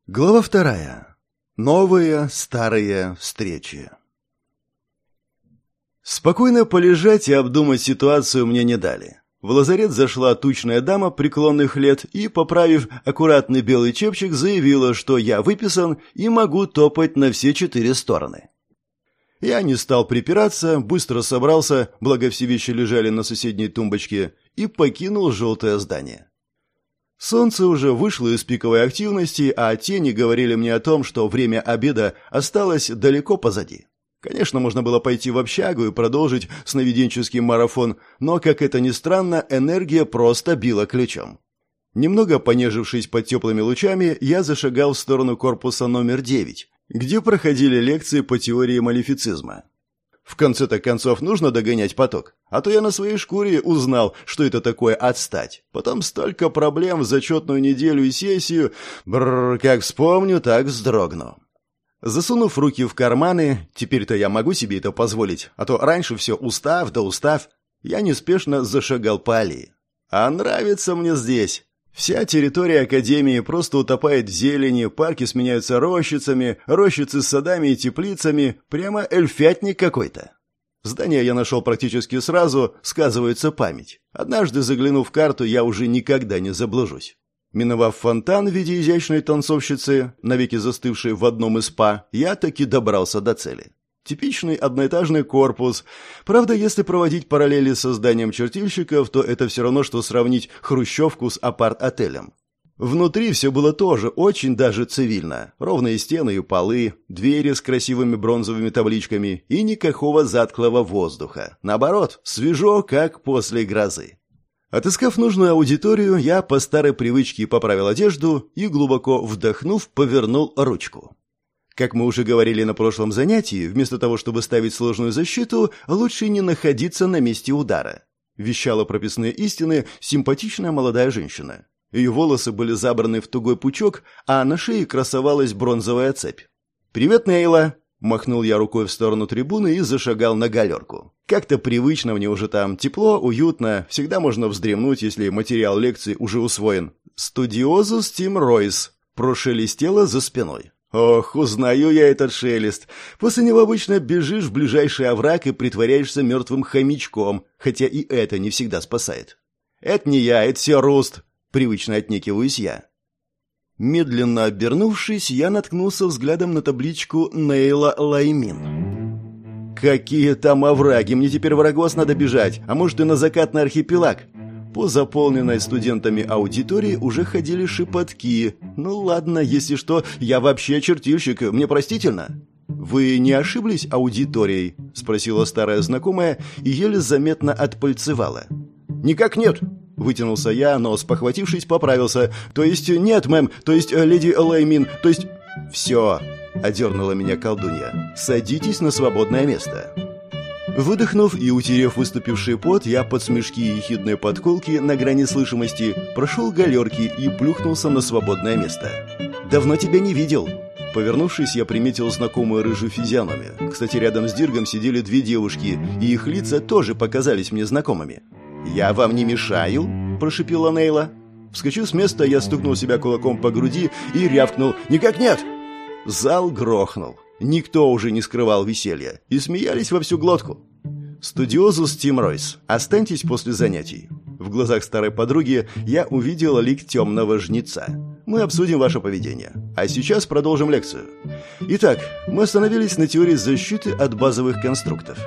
Глава 2. Новые старые встречи. Спокойно полежать и обдумать ситуацию мне не дали. В лазарет зашла тучная дама преклонных лет и, поправив аккуратный белый чепчик, заявила, что я выписан и могу топать на все 4 стороны. Я не стал припираться, быстро собрался, благо все вещи лежали на соседней тумбочке, и покинул желтое здание. Солнце уже вышло из пиковой активности, а тени говорили мне о том, что время обеда осталось далеко позади. Конечно, можно было пойти в общагу и продолжить сновиденческий марафон, но, как это ни странно, энергия просто била ключом. Немного понежившись под теплыми лучами, я зашагал в сторону корпуса номер 9, где проходили лекции по теории малефицизма. В конце-то концов нужно догонять поток, а то я на своей шкуре узнал, что это такое отстать. Потом столько проблем в зачетную неделю и сессию. Бррр, как вспомню, так вздрогну. Засунув руки в карманы, теперь-то я могу себе это позволить, а то раньше все устав да устав, я неспешно зашагал по аллее. А нравится мне здесь. Вся территория академии просто утопает в зелени, парки сменяются рощицами, рощицы с садами и теплицами, прямо эльфятник какой-то. Здание я нашел практически сразу, сказывается память. Однажды, заглянув в карту, я уже никогда не заблужусь. Миновав фонтан в виде изящной танцовщицы, навеки застывшей в одном из спа, я таки добрался до цели. Типичный одноэтажный корпус. Правда, если проводить параллели со зданием чертильщиков, то это все равно, что сравнить хрущевку с апарт-отелем. Внутри все было тоже очень даже цивильно. Ровные стены и полы, двери с красивыми бронзовыми табличками и никакого затхлого воздуха. Наоборот, свежо, как после грозы. Отыскав нужную аудиторию, я по старой привычке поправил одежду и, глубоко вдохнув, повернул ручку. Как мы уже говорили на прошлом занятии, вместо того, чтобы ставить сложную защиту, лучше не находиться на месте удара. Вещала прописные истины симпатичная молодая женщина. Ее волосы были забраны в тугой пучок, а на шее красовалась бронзовая цепь. «Привет, Нейла!» – махнул я рукой в сторону трибуны и зашагал на галерку. Как-то привычно мне уже там, тепло, уютно, всегда можно вздремнуть, если материал лекции уже усвоен. «Студиозус Тим Ройс!» – прошелестело за спиной. Ох, узнаю я этот шелест. После него обычно бежишь в ближайший овраг и притворяешься мертвым хомячком, хотя и это не всегда спасает. Это не я, это все Руст, привычно отнекиваюсь я. Медленно обернувшись, я наткнулся взглядом на табличку «Нейла Лаймин». Какие там овраги, мне теперь в Арагос надо бежать, а может и на закатный архипелаг. По заполненной студентами аудитории уже ходили шепотки. Ну ладно, если что, я вообще чертильщик, мне простительно. «Вы не ошиблись аудиторией?» – спросила старая знакомая и еле заметно отпальцевала. «Никак нет», – вытянулся я, но, спохватившись, поправился. «То есть нет, мэм, то есть леди Лаймин, то есть...» «Все», – одернула меня колдунья, – «садитесь на свободное место». Выдохнув и утерев выступивший пот, я под смешки и ехидные подколки на грани слышимости прошел галерки и плюхнулся на свободное место. «Давно тебя не видел». Повернувшись, я приметил знакомую рыжую физиономию. Кстати, рядом с Диргом сидели 2 девушки, и их лица тоже показались мне знакомыми. «Я вам не мешаю?» – прошипела Нейла. Вскочив с места, я стукнул себя кулаком по груди и рявкнул: «Никак нет!» Зал грохнул. Никто уже не скрывал веселья и смеялись во всю глотку. «Студиозус Тим Ройс, останьтесь после занятий». В глазах старой подруги я увидел лик темного жнеца. «Мы обсудим ваше поведение. А сейчас продолжим лекцию. Итак, мы остановились на теории защиты от базовых конструктов».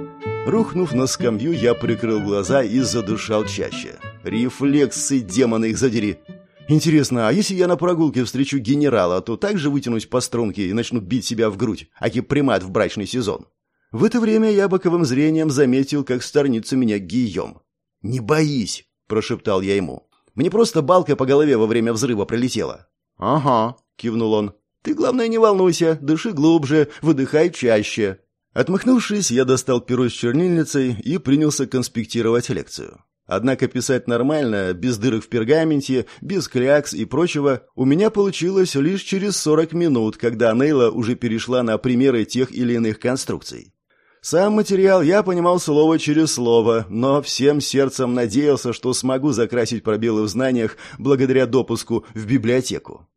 Рухнув на скамью, я прикрыл глаза и задышал чаще. Рефлексы, демоны их задери. Интересно, а если я на прогулке встречу генерала, то также вытянусь по струнке и начну бить себя в грудь, аки примат в брачный сезон? В это время я боковым зрением заметил, как сторонится меня Гийом. «Не боись», – прошептал я ему. «Мне просто балка по голове во время взрыва прилетела». «Ага», – кивнул он. «Ты, главное, не волнуйся, дыши глубже, выдыхай чаще». Отмахнувшись, я достал перо с чернильницей и принялся конспектировать лекцию. Однако писать нормально, без дырок в пергаменте, без клякс и прочего, у меня получилось лишь через 40 минут, когда Нейла уже перешла на примеры тех или иных конструкций. Сам материал я понимал слово через слово, но всем сердцем надеялся, что смогу закрасить пробелы в знаниях благодаря допуску в библиотеку.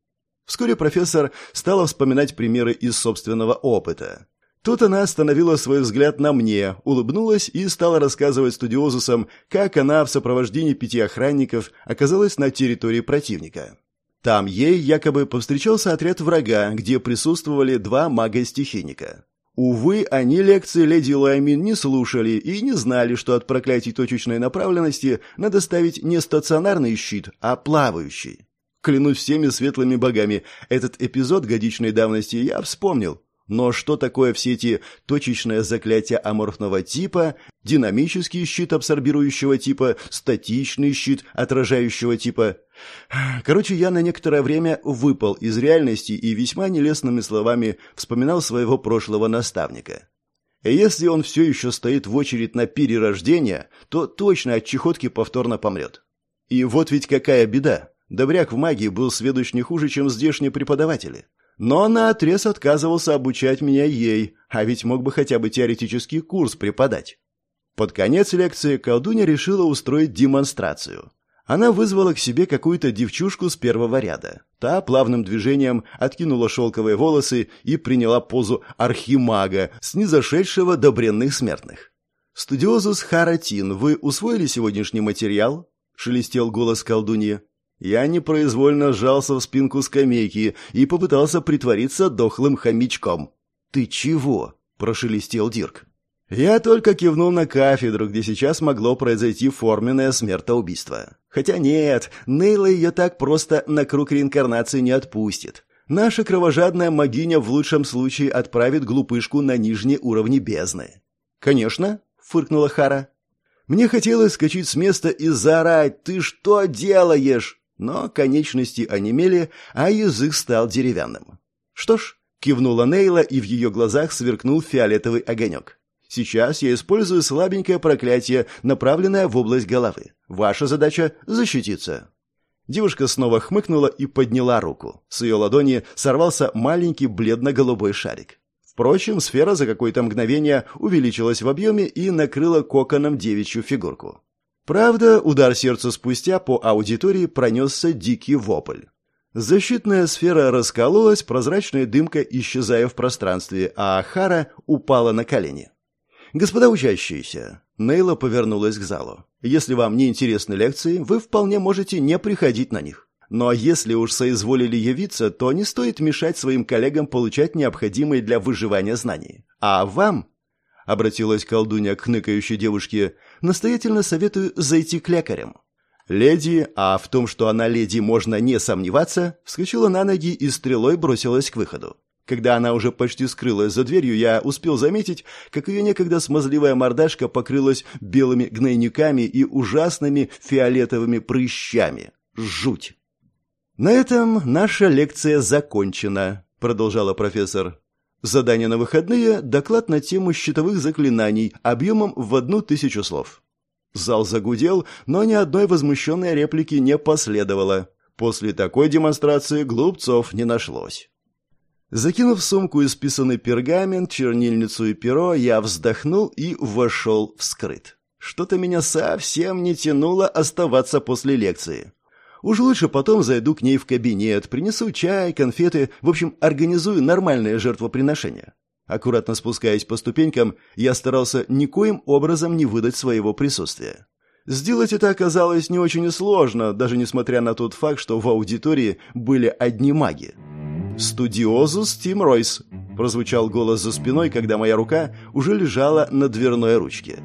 Вскоре профессор стала вспоминать примеры из собственного опыта. Тут она остановила свой взгляд на мне, улыбнулась и стала рассказывать студиозусам, как она в сопровождении 5 охранников оказалась на территории противника. Там ей якобы повстречался отряд врага, где присутствовали 2 мага-стихийника. Увы, они лекции леди Лаймин не слушали и не знали, что от проклятий точечной направленности надо ставить не стационарный щит, а плавающий. Клянусь всеми светлыми богами, этот эпизод годичной давности я вспомнил. Но что такое все эти точечные заклятия аморфного типа, динамический щит абсорбирующего типа, статичный щит отражающего типа? Короче, я на некоторое время выпал из реальности и весьма нелестными словами вспоминал своего прошлого наставника. И если он все еще стоит в очередь на перерождение, то точно от чехотки повторно помрет. И вот ведь какая беда. Добряк в магии был сведущ не хуже, чем здешние преподаватели. Но наотрез отказывался обучать меня ей, а ведь мог бы хотя бы теоретический курс преподать. Под конец лекции колдунья решила устроить демонстрацию. Она вызвала к себе какую-то девчушку с первого ряда. Та плавным движением откинула шелковые волосы и приняла позу архимага, снизошедшего до бренных смертных. «Студиозус Харатин, вы усвоили сегодняшний материал?» — шелестел голос колдуньи. Я непроизвольно сжался в спинку скамейки и попытался притвориться дохлым хомячком. «Ты чего?» – прошелестел Дирк. Я только кивнул на кафедру, где сейчас могло произойти форменное смертоубийство. Хотя нет, Нейла ее так просто на круг реинкарнации не отпустит. Наша кровожадная магиня в лучшем случае отправит глупышку на нижние уровни бездны. «Конечно», – фыркнула Хара. Мне хотелось скачать с места и заорать: «Ты что делаешь?» Но конечности онемели, а язык стал деревянным. «Что ж», — кивнула Нейла, и в ее глазах сверкнул фиолетовый огонек. «Сейчас я использую слабенькое проклятие, направленное в область головы. Ваша задача — защититься». Девушка снова хмыкнула и подняла руку. С ее ладони сорвался маленький бледно-голубой шарик. Впрочем, сфера за какое-то мгновение увеличилась в объеме и накрыла коконом девичью фигурку. Правда, удар сердца спустя по аудитории пронесся дикий вопль. Защитная сфера раскололась, прозрачная дымка исчезая в пространстве, а Хара упала на колени. «Господа учащиеся», — Нейла повернулась к залу, «если вам не интересны лекции, вы вполне можете не приходить на них. Но если уж соизволили явиться, то не стоит мешать своим коллегам получать необходимые для выживания знания. А вам...» — обратилась колдунья к хныкающей девушке, «настоятельно советую зайти к лекарям». Леди, а в том, что она леди, можно не сомневаться, вскочила на ноги и стрелой бросилась к выходу. Когда она уже почти скрылась за дверью, я успел заметить, как ее некогда смазливая мордашка покрылась белыми гнойниками и ужасными фиолетовыми прыщами. Жуть! «На этом наша лекция закончена», — продолжала профессор. «Задание на выходные — доклад на тему щитовых заклинаний объемом в 1000 слов». Зал загудел, но ни одной возмущенной реплики не последовало. После такой демонстрации глупцов не нашлось. Закинув в сумку исписанный пергамент, чернильницу и перо, я вздохнул и вошел в скрыт. Что-то меня совсем не тянуло оставаться после лекции. Уж лучше потом зайду к ней в кабинет, принесу чай, конфеты, в общем, организую нормальное жертвоприношение. Аккуратно спускаясь по ступенькам, я старался никоим образом не выдать своего присутствия. Сделать это оказалось не очень сложно, даже несмотря на тот факт, что в аудитории были одни маги. «Студиозус Тим Ройс», — прозвучал голос за спиной, когда моя рука уже лежала на дверной ручке.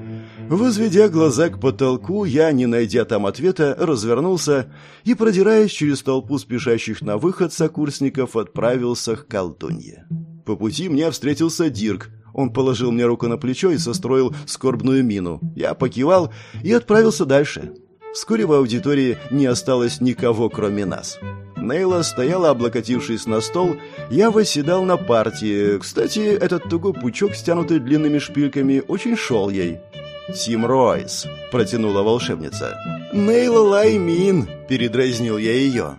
Возведя глаза к потолку, я, не найдя там ответа, развернулся и, продираясь через толпу спешащих на выход сокурсников, отправился к колдунье. По пути мне встретился Дирк. Он положил мне руку на плечо и состроил скорбную мину. Я покивал и отправился дальше. Вскоре в аудитории не осталось никого, кроме нас. Нейла стояла, облокотившись на стол, я восседал на партии. Кстати, этот тугой пучок, стянутый длинными шпильками, очень шел ей. «Тим Ройс», — протянула волшебница. «Нейла Лаймин», — передразнил я ее.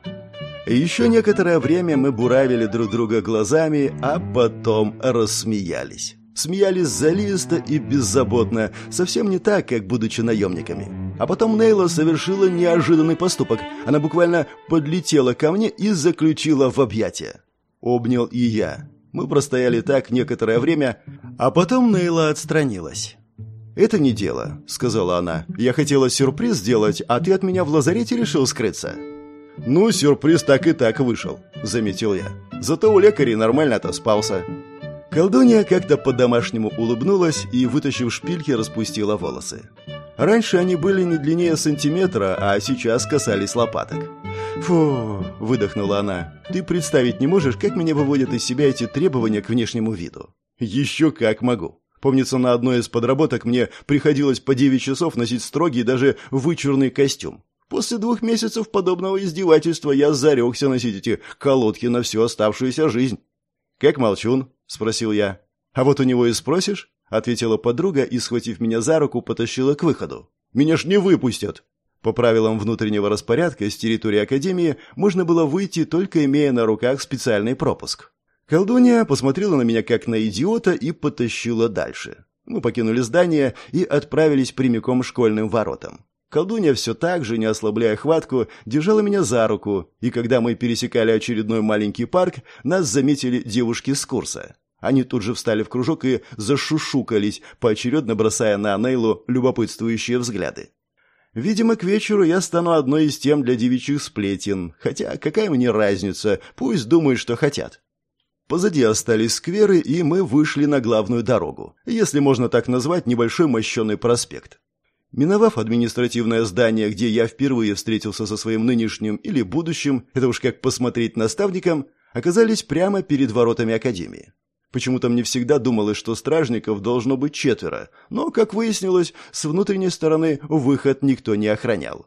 Еще некоторое время мы буравили друг друга глазами, а потом рассмеялись. Смеялись заливисто и беззаботно, совсем не так, как будучи наемниками. А потом Нейла совершила неожиданный поступок. Она буквально подлетела ко мне и заключила в объятия. Обнял и я. Мы простояли так некоторое время, а потом Нейла отстранилась. «Это не дело», — сказала она. «Я хотела сюрприз сделать, а ты от меня в лазарете решил скрыться». «Ну, сюрприз так и так вышел», — заметил я. «Зато у лекарей нормально отоспался». Колдунья как-то по-домашнему улыбнулась и, вытащив шпильки, распустила волосы. Раньше они были не длиннее сантиметра, а сейчас касались лопаток. «Фу», — выдохнула она, — «ты представить не можешь, как меня выводят из себя эти требования к внешнему виду». «Еще как могу». Помнится, на одной из подработок мне приходилось по 9 часов носить строгий, даже вычурный костюм. После 2 месяцев подобного издевательства я зарекся носить эти колодки на всю оставшуюся жизнь. «Как молчун?» — спросил я. «А вот у него и спросишь?» — ответила подруга и, схватив меня за руку, потащила к выходу. «Меня ж не выпустят!» По правилам внутреннего распорядка с территории Академии можно было выйти, только имея на руках специальный пропуск. Колдунья посмотрела на меня как на идиота и потащила дальше. Мы покинули здание и отправились прямиком к школьным воротам. Колдунья все так же, не ослабляя хватку, держала меня за руку, и когда мы пересекали очередной маленький парк, нас заметили девушки с курса. Они тут же встали в кружок и зашушукались, поочередно бросая на Нейлу любопытствующие взгляды. Видимо, к вечеру я стану одной из тем для девичьих сплетен, хотя какая мне разница, пусть думают, что хотят. Позади остались скверы, и мы вышли на главную дорогу, если можно так назвать небольшой мощеный проспект. Миновав административное здание, где я впервые встретился со своим нынешним или будущим, это уж как посмотреть наставником, оказались прямо перед воротами Академии. Почему-то мне всегда думалось, что стражников должно быть 4, но, как выяснилось, с внутренней стороны выход никто не охранял.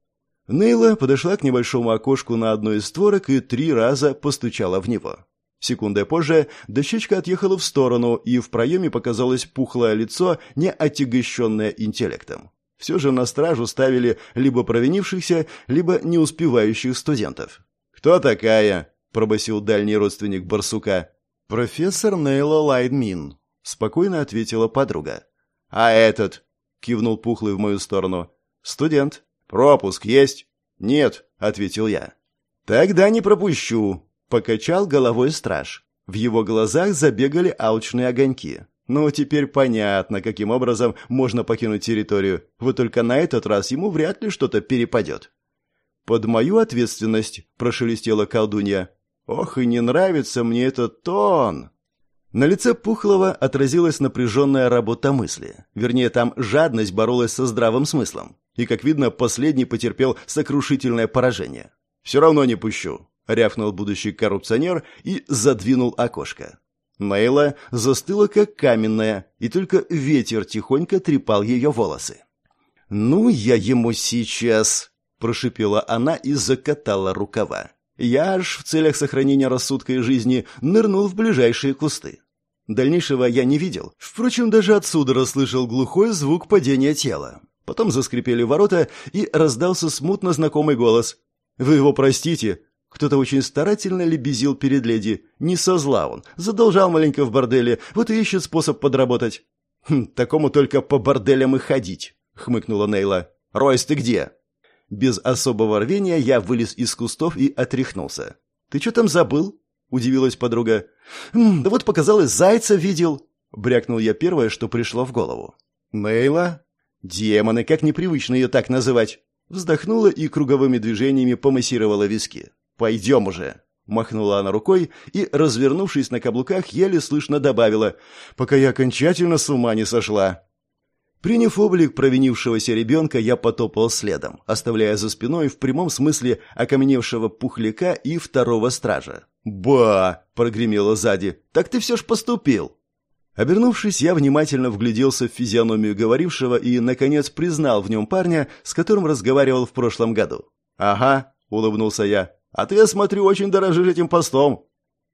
Нейла подошла к небольшому окошку на одной из створок и 3 раза постучала в него. Секундой позже дощечка отъехала в сторону, и в проеме показалось пухлое лицо, не отягощенное интеллектом. Все же на стражу ставили либо провинившихся, либо не успевающих студентов. «Кто такая?» – пробасил дальний родственник барсука. «Профессор Нейла Лайдмин», – спокойно ответила подруга. «А этот?» – кивнул пухлый в мою сторону. «Студент». «Пропуск есть?» «Нет», – ответил я. «Тогда не пропущу», – покачал головой страж. В его глазах забегали алчные огоньки. «Ну, теперь понятно, каким образом можно покинуть территорию. Вот только на этот раз ему вряд ли что-то перепадет». «Под мою ответственность», – прошелестела колдунья. «Ох, и не нравится мне этот тон!» На лице Пухлого отразилась напряженная работа мысли. Вернее, там жадность боролась со здравым смыслом. И, как видно, последний потерпел сокрушительное поражение. «Все равно не пущу», — рявкнул будущий коррупционер и задвинул окошко. Нейла застыла, как каменная, и только ветер тихонько трепал ее волосы. «Ну, я ему сейчас!» — прошипела она и закатала рукава. Я аж в целях сохранения рассудка и жизни нырнул в ближайшие кусты. Дальнейшего я не видел. Впрочем, даже отсюда расслышал глухой звук падения тела. Потом заскрипели ворота, и раздался смутно знакомый голос. «Вы его простите?» Кто-то очень старательно лебезил перед леди. Не со зла он. Задолжал маленько в борделе, вот и ищет способ подработать. «Такому только по борделям и ходить», — хмыкнула Нейла. «Ройс, ты где?» Без особого рвения я вылез из кустов и отряхнулся. «Ты что там забыл?» – удивилась подруга. «Да вот показалось, зайца видел!» – брякнул я первое, что пришло в голову. «Нейла?» «Демоны, как непривычно ее так называть!» Вздохнула и круговыми движениями помассировала виски. «Пойдем уже!» – махнула она рукой и, развернувшись на каблуках, еле слышно добавила, «пока я окончательно с ума не сошла». Приняв облик провинившегося ребенка, я потопал следом, оставляя за спиной в прямом смысле окаменевшего пухляка и второго стража. «Ба!» – прогремело сзади. «Так ты все ж поступил!» Обернувшись, я внимательно вгляделся в физиономию говорившего и, наконец, признал в нем парня, с которым разговаривал в прошлом году. «Ага», – улыбнулся я, – «а ты, я смотрю, очень дорожишь этим постом».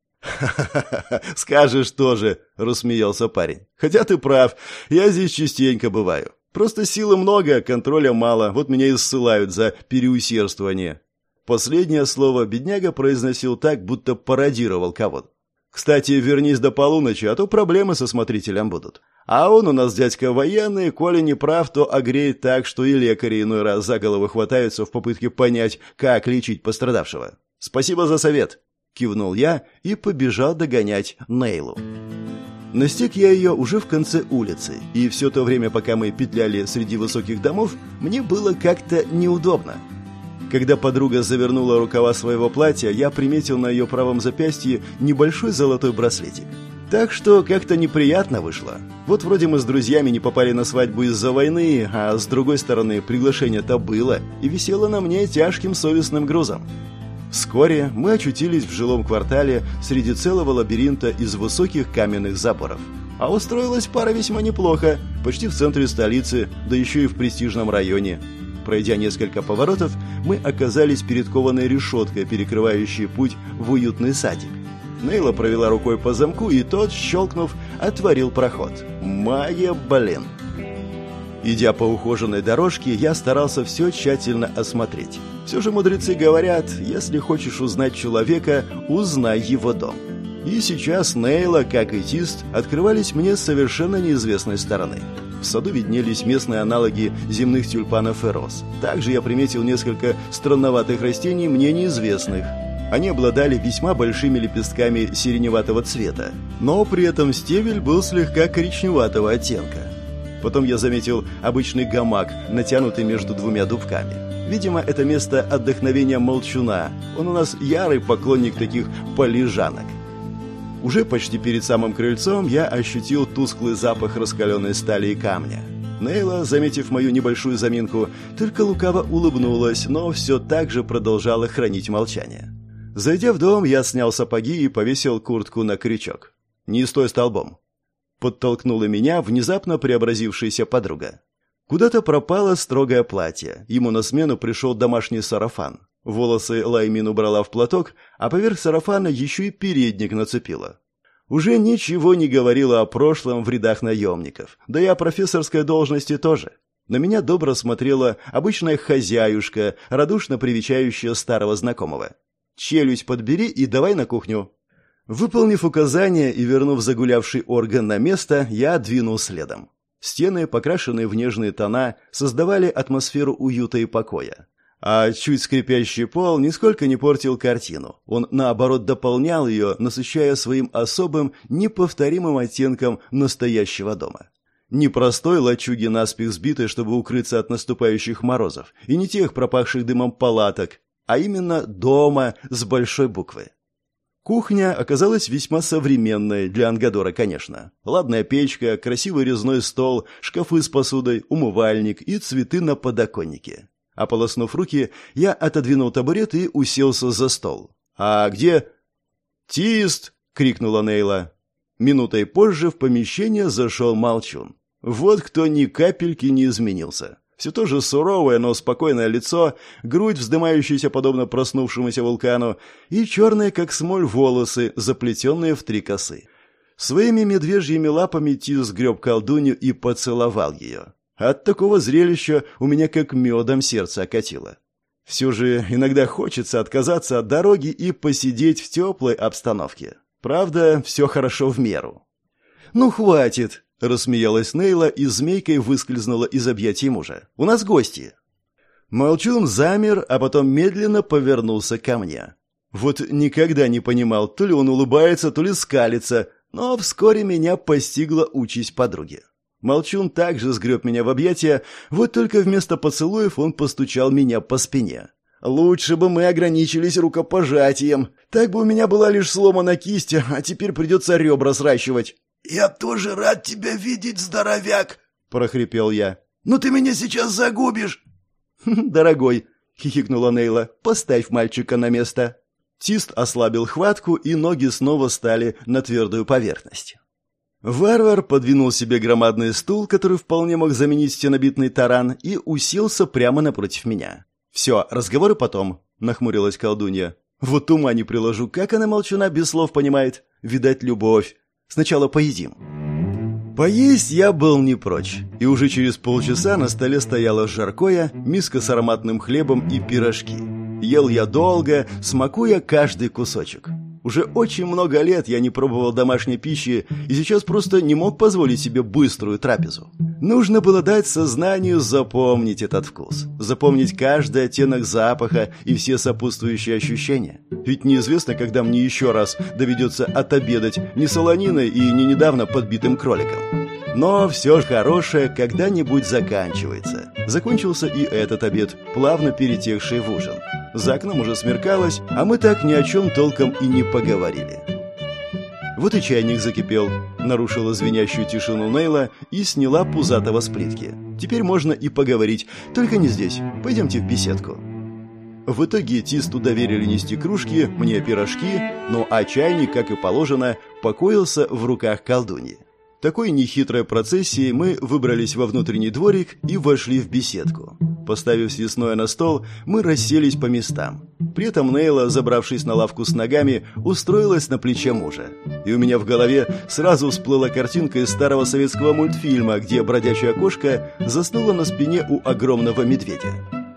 «Ха-ха-ха, скажешь тоже», — рассмеялся парень. «Хотя ты прав, я здесь частенько бываю. Просто силы много, контроля мало, вот меня и ссылают за переусердствование». Последнее слово бедняга произносил так, будто пародировал кого-то. Кстати, вернись до полуночи, а то проблемы со смотрителем будут. А он у нас дядька военный, коли не прав, то огреет так, что и лекари иной раз за голову хватаются в попытке понять, как лечить пострадавшего. Спасибо за совет, кивнул я и побежал догонять Нейлу. Настиг я ее уже в конце улицы, и все то время, пока мы петляли среди высоких домов, мне было как-то неудобно. Когда подруга завернула рукава своего платья, я приметил на ее правом запястье небольшой золотой браслетик. Так что как-то неприятно вышло. Вот вроде мы с друзьями не попали на свадьбу из-за войны, а с другой стороны приглашение-то было и висело на мне тяжким совестным грузом. Вскоре мы очутились в жилом квартале среди целого лабиринта из высоких каменных заборов. А устроилась пара весьма неплохо, почти в центре столицы, да еще и в престижном районе. Пройдя несколько поворотов, мы оказались перед кованой решеткой, перекрывающей путь в уютный садик. Нейла провела рукой по замку, и тот, щелкнув, отворил проход. Магия, блин! Идя по ухоженной дорожке, я старался все тщательно осмотреть. Все же мудрецы говорят, если хочешь узнать человека, узнай его дом. И сейчас Нейла, как и Тист, открывались мне с совершенно неизвестной стороны. В саду виднелись местные аналоги земных тюльпанов и роз. Также я приметил несколько странноватых растений, мне неизвестных. Они обладали весьма большими лепестками сиреневатого цвета, но при этом стебель был слегка коричневатого оттенка. Потом я заметил обычный гамак, натянутый между двумя дубками. Видимо, это место отдохновения молчуна. Он у нас ярый поклонник таких полежанок. Уже почти перед самым крыльцом я ощутил тусклый запах раскаленной стали и камня. Нейла, заметив мою небольшую заминку, только лукаво улыбнулась, но все так же продолжала хранить молчание. Зайдя в дом, я снял сапоги и повесил куртку на крючок. «Не стой столбом!» Подтолкнула меня внезапно преобразившаяся подруга. Куда-то пропало строгое платье, ему на смену пришел домашний сарафан. Волосы Лаймин убрала в платок, а поверх сарафана еще и передник нацепила. Уже ничего не говорила о прошлом в рядах наемников, да и о профессорской должности тоже. На меня добро смотрела обычная хозяюшка, радушно привечающая старого знакомого. «Челюсть подбери и давай на кухню». Выполнив указание и вернув загулявший орган на место, я двинул следом. Стены, покрашенные в нежные тона, создавали атмосферу уюта и покоя. А чуть скрипящий пол нисколько не портил картину. Он, наоборот, дополнял ее, насыщая своим особым, неповторимым оттенком настоящего дома. Не простой лачуги наспех сбитой, чтобы укрыться от наступающих морозов, и не тех пропахших дымом палаток, а именно дома с большой буквы. Кухня оказалась весьма современной, для Ангадора, конечно. Ладная печка, красивый резной стол, шкафы с посудой, умывальник и цветы на подоконнике. Ополоснув руки, я отодвинул табурет и уселся за стол. «А где...» «Тист!» — крикнула Нейла. Минутой позже в помещение зашел Молчун. Вот кто ни капельки не изменился. Все то же суровое, но спокойное лицо, грудь, вздымающаяся подобно проснувшемуся вулкану, и черные, как смоль, волосы, заплетенные в 3 косы. Своими медвежьими лапами Тис сгреб колдунью и поцеловал ее. От такого зрелища у меня как медом сердце окатило. Все же иногда хочется отказаться от дороги и посидеть в теплой обстановке. Правда, все хорошо в меру. «Ну, хватит!» — рассмеялась Нейла и змейкой выскользнула из объятий мужа. «У нас гости!» Молчун замер, а потом медленно повернулся ко мне. Вот никогда не понимал, то ли он улыбается, то ли скалится, но вскоре меня постигла участь подруги. Молчун также сгреб меня в объятия, вот только вместо поцелуев он постучал меня по спине. «Лучше бы мы ограничились рукопожатием. Так бы у меня была лишь сломана кисть, а теперь придется ребра сращивать». «Я тоже рад тебя видеть, здоровяк!» — прохрипел я. «Но ты меня сейчас загубишь!» «Дорогой!» — хихикнула Нейла. «Поставь мальчика на место!» Тист ослабил хватку, и ноги снова стали на твердую поверхность. Варвар подвинул себе громадный стул, который вполне мог заменить стенобитный таран, и уселся прямо напротив меня. «Все, разговоры потом», — нахмурилась колдунья. «Вот ума не приложу, как она Молчуна без слов понимает. Видать, любовь. Сначала поедим». Поесть я был не прочь, и уже через полчаса на столе стояло жаркое, миска с ароматным хлебом и пирожки. Ел я долго, смакуя каждый кусочек. Уже очень много лет я не пробовал домашней пищи и сейчас просто не мог позволить себе быструю трапезу. Нужно было дать сознанию запомнить этот вкус, запомнить каждый оттенок запаха и все сопутствующие ощущения. Ведь неизвестно, когда мне еще раз доведется отобедать не солониной и не недавно подбитым кроликом. Но все хорошее когда-нибудь заканчивается. Закончился и этот обед, плавно перетекший в ужин. За окном уже смеркалось, а мы так ни о чем толком и не поговорили. Вот и чайник закипел, нарушила звенящую тишину Нейла и сняла пузатого с плитки. Теперь можно и поговорить, только не здесь. Пойдемте в беседку. В итоге Тисту доверили нести кружки, мне пирожки, ну а чайник, как и положено, покоился в руках колдуньи. Такой нехитрой процессией мы выбрались во внутренний дворик и вошли в беседку. Поставив съестное на стол, мы расселись по местам. При этом Нейла, забравшись на лавку с ногами, устроилась на плече мужа. И у меня в голове сразу всплыла картинка из старого советского мультфильма, где бродячая кошка заснула на спине у огромного медведя.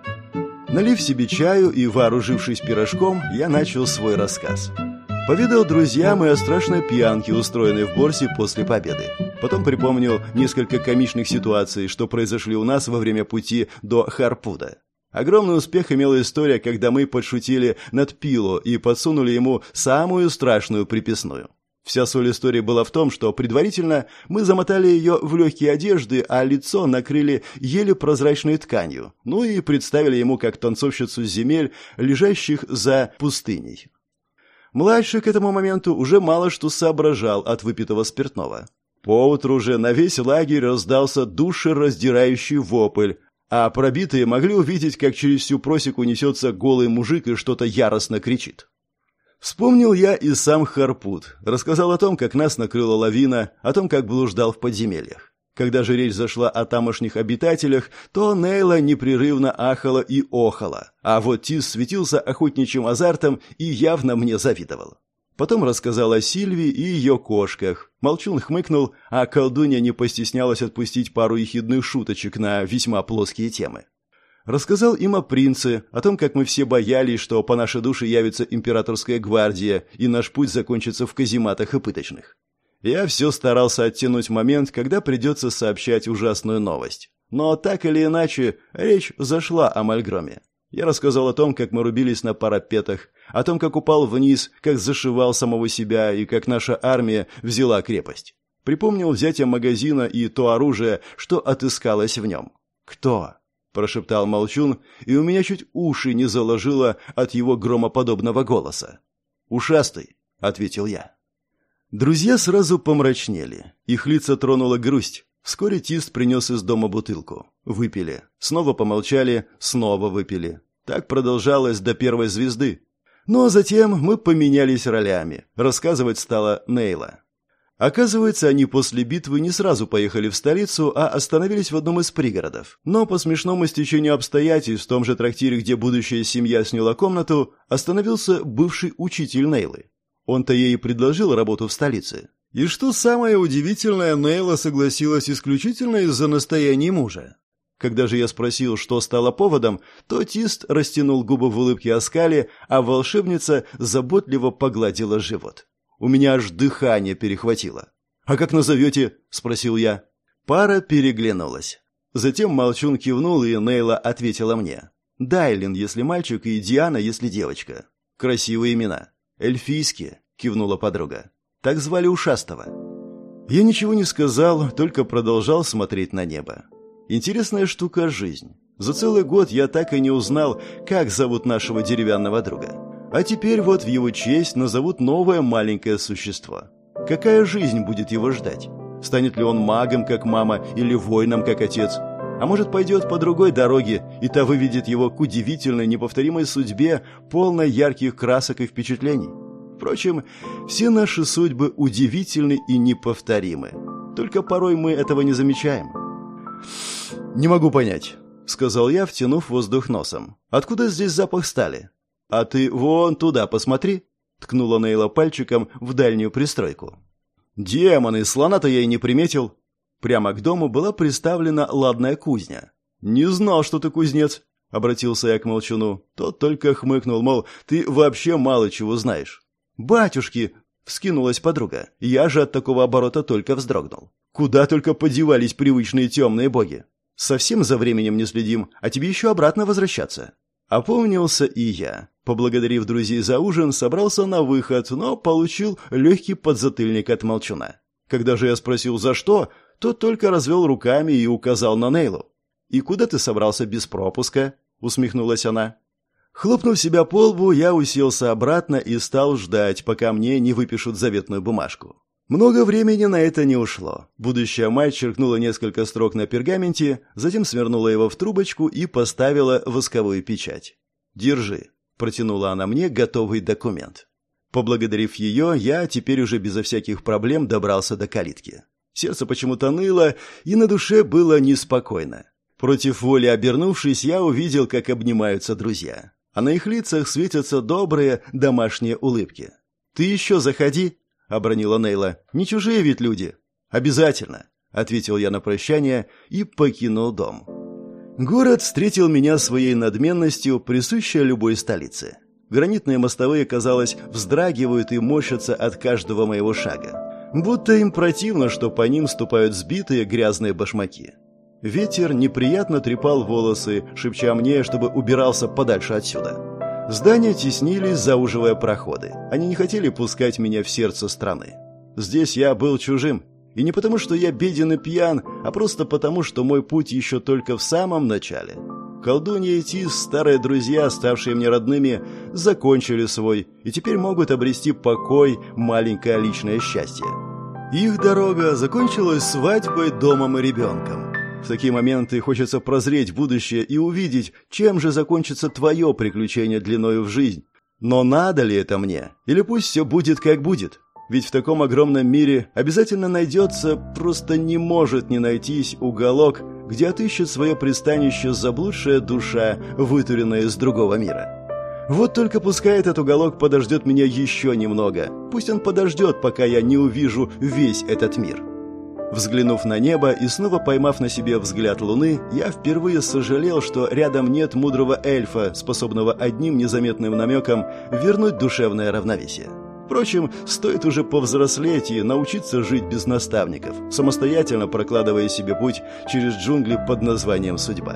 Налив себе чаю и вооружившись пирожком, я начал свой рассказ. Поведал друзьям и о страшной пьянке, устроенной в Борсе после победы. Потом припомнил несколько комичных ситуаций, что произошли у нас во время пути до Харпуда. Огромный успех имела история, когда мы подшутили над Пило и подсунули ему самую страшную приписную. Вся соль истории была в том, что предварительно мы замотали ее в легкие одежды, а лицо накрыли еле прозрачной тканью, ну и представили ему как танцовщицу земель, лежащих за пустыней. Младший к этому моменту уже мало что соображал от выпитого спиртного. Поутру же на весь лагерь раздался душераздирающий вопль, а пробитые могли увидеть, как через всю просеку несется голый мужик и что-то яростно кричит. Вспомнил я и сам Харпуд, рассказал о том, как нас накрыла лавина, о том, как блуждал в подземельях. Когда же речь зашла о тамошних обитателях, то Нейла непрерывно ахала и охала, а вот Тис светился охотничьим азартом и явно мне завидовал. Потом рассказал о Сильвии и ее кошках. Молчун хмыкнул, а колдунья не постеснялась отпустить пару ехидных шуточек на весьма плоские темы. Рассказал им о принце, о том, как мы все боялись, что по нашей душе явится императорская гвардия, и наш путь закончится в казематах и пыточных. Я все старался оттянуть момент, когда придется сообщать ужасную новость. Но так или иначе, речь зашла о Мальгроме. Я рассказал о том, как мы рубились на парапетах, о том, как упал вниз, как зашивал самого себя и как наша армия взяла крепость. Припомнил взятие магазина и то оружие, что отыскалось в нем. «Кто?» – прошептал Молчун, и у меня чуть уши не заложило от его громоподобного голоса. «Ушастый», – ответил я. Друзья сразу помрачнели. Их лица тронула грусть. Вскоре Тист принес из дома бутылку. Выпили. Снова помолчали, снова выпили. Так продолжалось до первой звезды. Но затем мы поменялись ролями. Рассказывать стала Нейла. Оказывается, они после битвы не сразу поехали в столицу, а остановились в одном из пригородов. Но по смешному стечению обстоятельств в том же трактире, где будущая семья сняла комнату, остановился бывший учитель Нейлы. Он-то ей предложил работу в столице. И что самое удивительное, Нейла согласилась исключительно из-за настояний мужа. Когда же я спросил, что стало поводом, то Тист растянул губы в улыбке оскале, а волшебница заботливо погладила живот. У меня аж дыхание перехватило. «А как назовете?» – спросил я. Пара переглянулась. Затем Молчун кивнул, и Нейла ответила мне. «Дайлин, если мальчик, и Диана, если девочка. Красивые имена». «Эльфийские», — кивнула подруга. «Так звали ушастого». Я ничего не сказал, только продолжал смотреть на небо. Интересная штука жизнь. За целый год я так и не узнал, как зовут нашего деревянного друга. А теперь вот в его честь назовут новое маленькое существо. Какая жизнь будет его ждать? Станет ли он магом, как мама, или воином, как отец? А может, пойдет по другой дороге, и та выведет его к удивительной, неповторимой судьбе, полной ярких красок и впечатлений? Впрочем, все наши судьбы удивительны и неповторимы. Только порой мы этого не замечаем. «Не могу понять», — сказал я, втянув воздух носом. «Откуда здесь запах стали?» «А ты вон туда посмотри», — ткнула Нейла пальчиком в дальнюю пристройку. «Демоны, слона-то я и не приметил». Прямо к дому была приставлена ладная кузня. «Не знал, что ты кузнец», — обратился я к Молчуну. Тот только хмыкнул, мол, ты вообще мало чего знаешь. «Батюшки!» — вскинулась подруга. Я же от такого оборота только вздрогнул. «Куда только подевались привычные темные боги? Совсем за временем не следим, а тебе еще обратно возвращаться». Опомнился и я. Поблагодарив друзей за ужин, собрался на выход, но получил легкий подзатыльник от молчуна. Когда же я спросил, за что, тот только развел руками и указал на Нейлу. «И куда ты собрался без пропуска?» — усмехнулась она. Хлопнув себя по лбу, я уселся обратно и стал ждать, пока мне не выпишут заветную бумажку. Много времени на это не ушло. Будущая мать черкнула несколько строк на пергаменте, затем свернула его в трубочку и поставила восковую печать. «Держи», — протянула она мне готовый документ. Поблагодарив ее, я теперь уже безо всяких проблем добрался до калитки. Сердце почему-то ныло, и на душе было неспокойно. Против воли обернувшись, я увидел, как обнимаются друзья. А на их лицах светятся добрые домашние улыбки. «Ты еще заходи», — обронила Нейла. «Не чужие ведь люди». «Обязательно», — ответил я на прощание и покинул дом. Город встретил меня своей надменностью, присущей любой столице. Гранитные мостовые, казалось, вздрагивают и морщатся от каждого моего шага. Будто им противно, что по ним ступают сбитые грязные башмаки. Ветер неприятно трепал волосы, шепча мне, чтобы убирался подальше отсюда. Здания теснились, зауживая проходы. Они не хотели пускать меня в сердце страны. Здесь я был чужим. И не потому, что я беден и пьян, а просто потому, что мой путь еще только в самом начале. Колдунья и Тис, старые друзья, ставшие мне родными, закончили свой и теперь могут обрести покой, маленькое личное счастье. Их дорога закончилась свадьбой, домом и ребенком. В такие моменты хочется прозреть в будущее и увидеть, чем же закончится твое приключение длиною в жизнь. Но надо ли это мне? Или пусть все будет как будет? Ведь в таком огромном мире обязательно найдется, просто не может не найтись уголок, где отыщет свое пристанище заблудшая душа, вытуренная из другого мира. Вот только пускай этот уголок подождет меня еще немного. Пусть он подождет, пока я не увижу весь этот мир. Взглянув на небо и снова поймав на себе взгляд луны, я впервые сожалел, что рядом нет мудрого эльфа, способного одним незаметным намеком вернуть душевное равновесие. Впрочем, стоит уже повзрослеть и научиться жить без наставников, самостоятельно прокладывая себе путь через джунгли под названием «Судьба».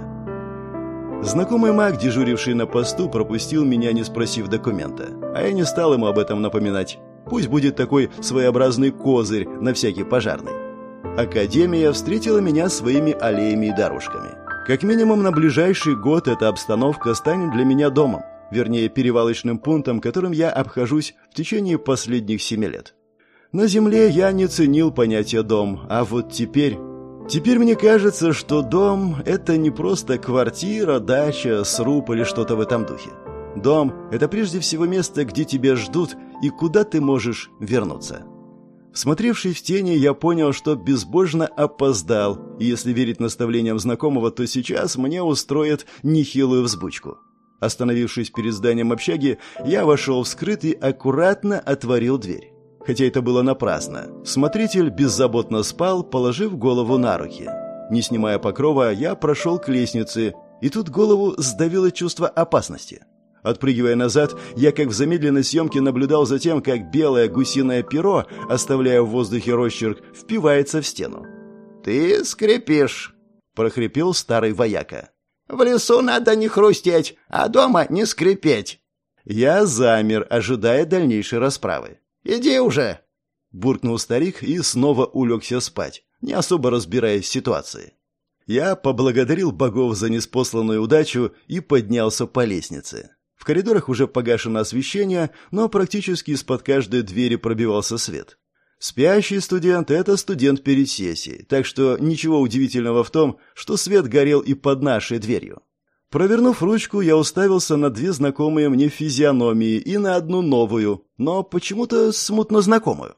Знакомый маг, дежуривший на посту, пропустил меня, не спросив документа, а я не стал ему об этом напоминать. Пусть будет такой своеобразный козырь на всякий пожарный. Академия встретила меня своими аллеями и дорожками. Как минимум на ближайший год эта обстановка станет для меня домом, вернее перевалочным пунктом, которым я обхожусь в течение последних 7 лет. На земле я не ценил понятие «дом», а вот теперь мне кажется, что дом – это не просто квартира, дача, сруб или что-то в этом духе. Дом – это прежде всего место, где тебя ждут и куда ты можешь вернуться. Смотревшись в тени, я понял, что безбожно опоздал, и если верить наставлениям знакомого, то сейчас мне устроят нехилую взбучку. Остановившись перед зданием общаги, я вошел в скрытый и аккуратно отворил дверь. Хотя это было напрасно. Смотритель беззаботно спал, положив голову на руки. Не снимая покрова, я прошел к лестнице, и тут голову сдавило чувство опасности. Отпрыгивая назад, я как в замедленной съемке наблюдал за тем, как белое гусиное перо, оставляя в воздухе росчерк, впивается в стену. «Ты скрипишь», — прохрипел старый вояка. «В лесу надо не хрустеть, а дома не скрипеть». Я замер, ожидая дальнейшей расправы. «Иди уже!» — буркнул старик и снова улегся спать, не особо разбираясь в ситуации. Я поблагодарил богов за неспосланную удачу и поднялся по лестнице. В коридорах уже погашено освещение, но практически из-под каждой двери пробивался свет. Спящий студент – это студент перед сессией, так что ничего удивительного в том, что свет горел и под нашей дверью. Провернув ручку, я уставился на 2 знакомые мне физиономии и на одну новую, но почему-то смутно знакомую.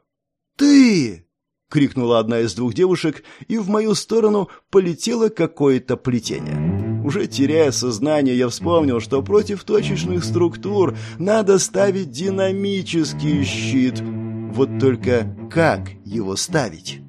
«Ты!» — крикнула одна из 2 девушек, и в мою сторону полетело какое-то плетение. Уже теряя сознание, я вспомнил, что против точечных структур надо ставить динамический щит. Вот только как его ставить?